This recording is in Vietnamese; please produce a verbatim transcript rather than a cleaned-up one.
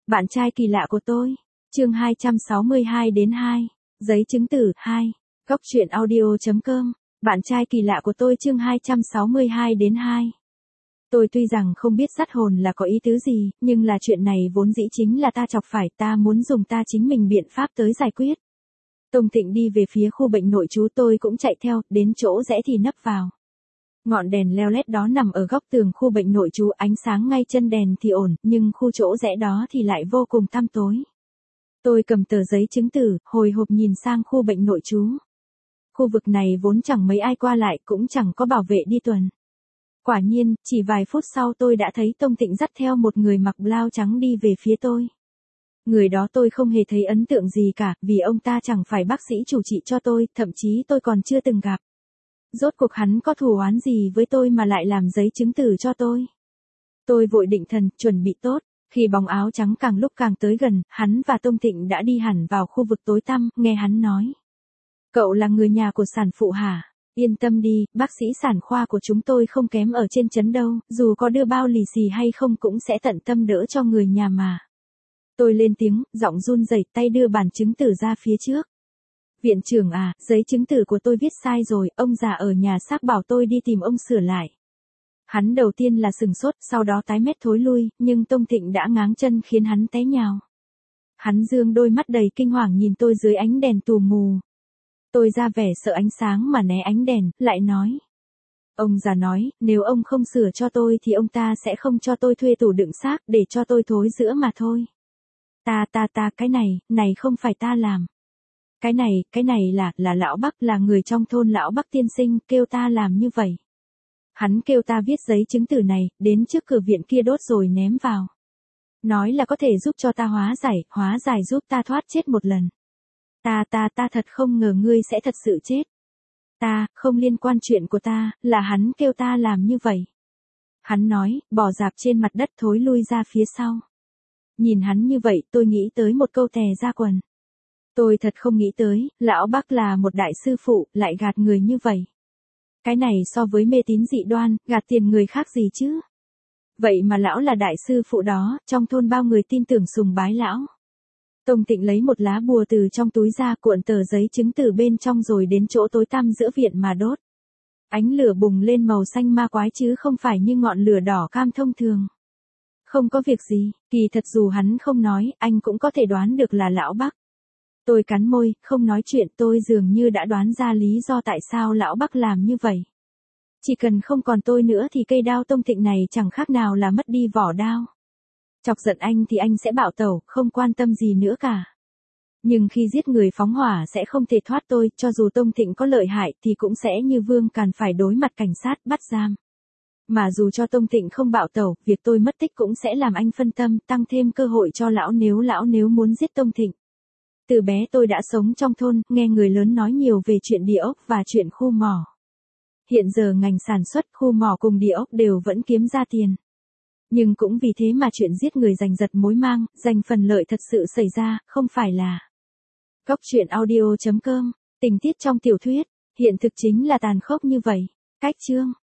Bạn trai kỳ lạ của tôi. Chương hai trăm sáu mươi hai đến hai. Giấy chứng tử hai. Góc truyện audio chấm com. Bạn trai kỳ lạ của tôi chương hai trăm sáu mươi hai đến hai. Tôi tuy rằng không biết dắt hồn là có ý tứ gì, nhưng là chuyện này vốn dĩ chính là ta chọc phải, ta muốn dùng ta chính mình biện pháp tới giải quyết. Tông Thịnh đi về phía khu bệnh nội trú, tôi cũng chạy theo, đến chỗ rẽ thì nấp vào. Ngọn đèn leo lét đó nằm ở góc tường khu bệnh nội trú, ánh sáng ngay chân đèn thì ổn, nhưng khu chỗ rẽ đó thì lại vô cùng tăm tối. Tôi cầm tờ giấy chứng tử, hồi hộp nhìn sang khu bệnh nội trú. Khu vực này vốn chẳng mấy ai qua lại, cũng chẳng có bảo vệ đi tuần. Quả nhiên, chỉ vài phút sau tôi đã thấy Tông Thịnh dắt theo một người mặc blau trắng đi về phía tôi. Người đó tôi không hề thấy ấn tượng gì cả, vì ông ta chẳng phải bác sĩ chủ trị cho tôi, thậm chí tôi còn chưa từng gặp. Rốt cuộc hắn có thù oán gì với tôi mà lại làm giấy chứng tử cho tôi? Tôi vội định thần, chuẩn bị tốt. Khi bóng áo trắng càng lúc càng tới gần, hắn và Tông Thịnh đã đi hẳn vào khu vực tối tăm, nghe hắn nói. Cậu là người nhà của sản phụ hả? Yên tâm đi, bác sĩ sản khoa của chúng tôi không kém ở trên trấn đâu, dù có đưa bao lì xì hay không cũng sẽ tận tâm đỡ cho người nhà mà. Tôi lên tiếng, giọng run rẩy, tay đưa bản chứng tử ra phía trước. Viện trưởng à, giấy chứng tử của tôi viết sai rồi, ông già ở nhà xác bảo tôi đi tìm ông sửa lại. Hắn đầu tiên là sừng sốt, sau đó tái mét thối lui, nhưng Tông Thịnh đã ngáng chân khiến hắn té nhào. Hắn dương đôi mắt đầy kinh hoàng nhìn tôi dưới ánh đèn tù mù. Tôi ra vẻ sợ ánh sáng mà né ánh đèn, lại nói. Ông già nói, nếu ông không sửa cho tôi thì ông ta sẽ không cho tôi thuê tủ đựng xác để cho tôi thối rữa mà thôi. Ta ta ta cái này, này không phải ta làm. Cái này, cái này là, là lão Bắc, là người trong thôn lão Bắc tiên sinh, kêu ta làm như vậy. Hắn kêu ta viết giấy chứng tử này, đến trước cửa viện kia đốt rồi ném vào. Nói là có thể giúp cho ta hóa giải, hóa giải giúp ta thoát chết một lần. Ta ta ta thật không ngờ ngươi sẽ thật sự chết. Ta, không liên quan chuyện của ta, là hắn kêu ta làm như vậy. Hắn nói, bò dạp trên mặt đất thối lui ra phía sau. Nhìn hắn như vậy, tôi nghĩ tới một câu tè ra quần. Tôi thật không nghĩ tới, lão Bắc là một đại sư phụ, lại gạt người như vậy. Cái này so với mê tín dị đoan, gạt tiền người khác gì chứ? Vậy mà lão là đại sư phụ đó, trong thôn bao người tin tưởng sùng bái lão. Tông Thịnh lấy một lá bùa từ trong túi ra, cuộn tờ giấy chứng từ bên trong rồi đến chỗ tối tăm giữa viện mà đốt. Ánh lửa bùng lên màu xanh ma quái chứ không phải như ngọn lửa đỏ cam thông thường. Không có việc gì, kỳ thật dù hắn không nói, anh cũng có thể đoán được là lão Bắc. Tôi cắn môi, không nói chuyện, tôi dường như đã đoán ra lý do tại sao lão Bắc làm như vậy. Chỉ cần không còn tôi nữa thì cây đao Tông Thịnh này chẳng khác nào là mất đi vỏ đao. Chọc giận anh thì anh sẽ bạo tẩu, không quan tâm gì nữa cả. Nhưng khi giết người phóng hỏa sẽ không thể thoát tôi, cho dù Tông Thịnh có lợi hại thì cũng sẽ như Vương Càn phải đối mặt cảnh sát bắt giam. Mà dù cho Tông Thịnh không bạo tẩu, việc tôi mất tích cũng sẽ làm anh phân tâm, tăng thêm cơ hội cho lão nếu lão nếu muốn giết Tông Thịnh. Từ bé tôi đã sống trong thôn, nghe người lớn nói nhiều về chuyện địa ốc và chuyện khu mỏ. Hiện giờ ngành sản xuất, khu mỏ cùng địa ốc đều vẫn kiếm ra tiền. Nhưng cũng vì thế mà chuyện giết người giành giật mối mang, giành phần lợi thật sự xảy ra, không phải là. Góc truyện audio chấm com, tình tiết trong tiểu thuyết, hiện thực chính là tàn khốc như vậy. Cách chương.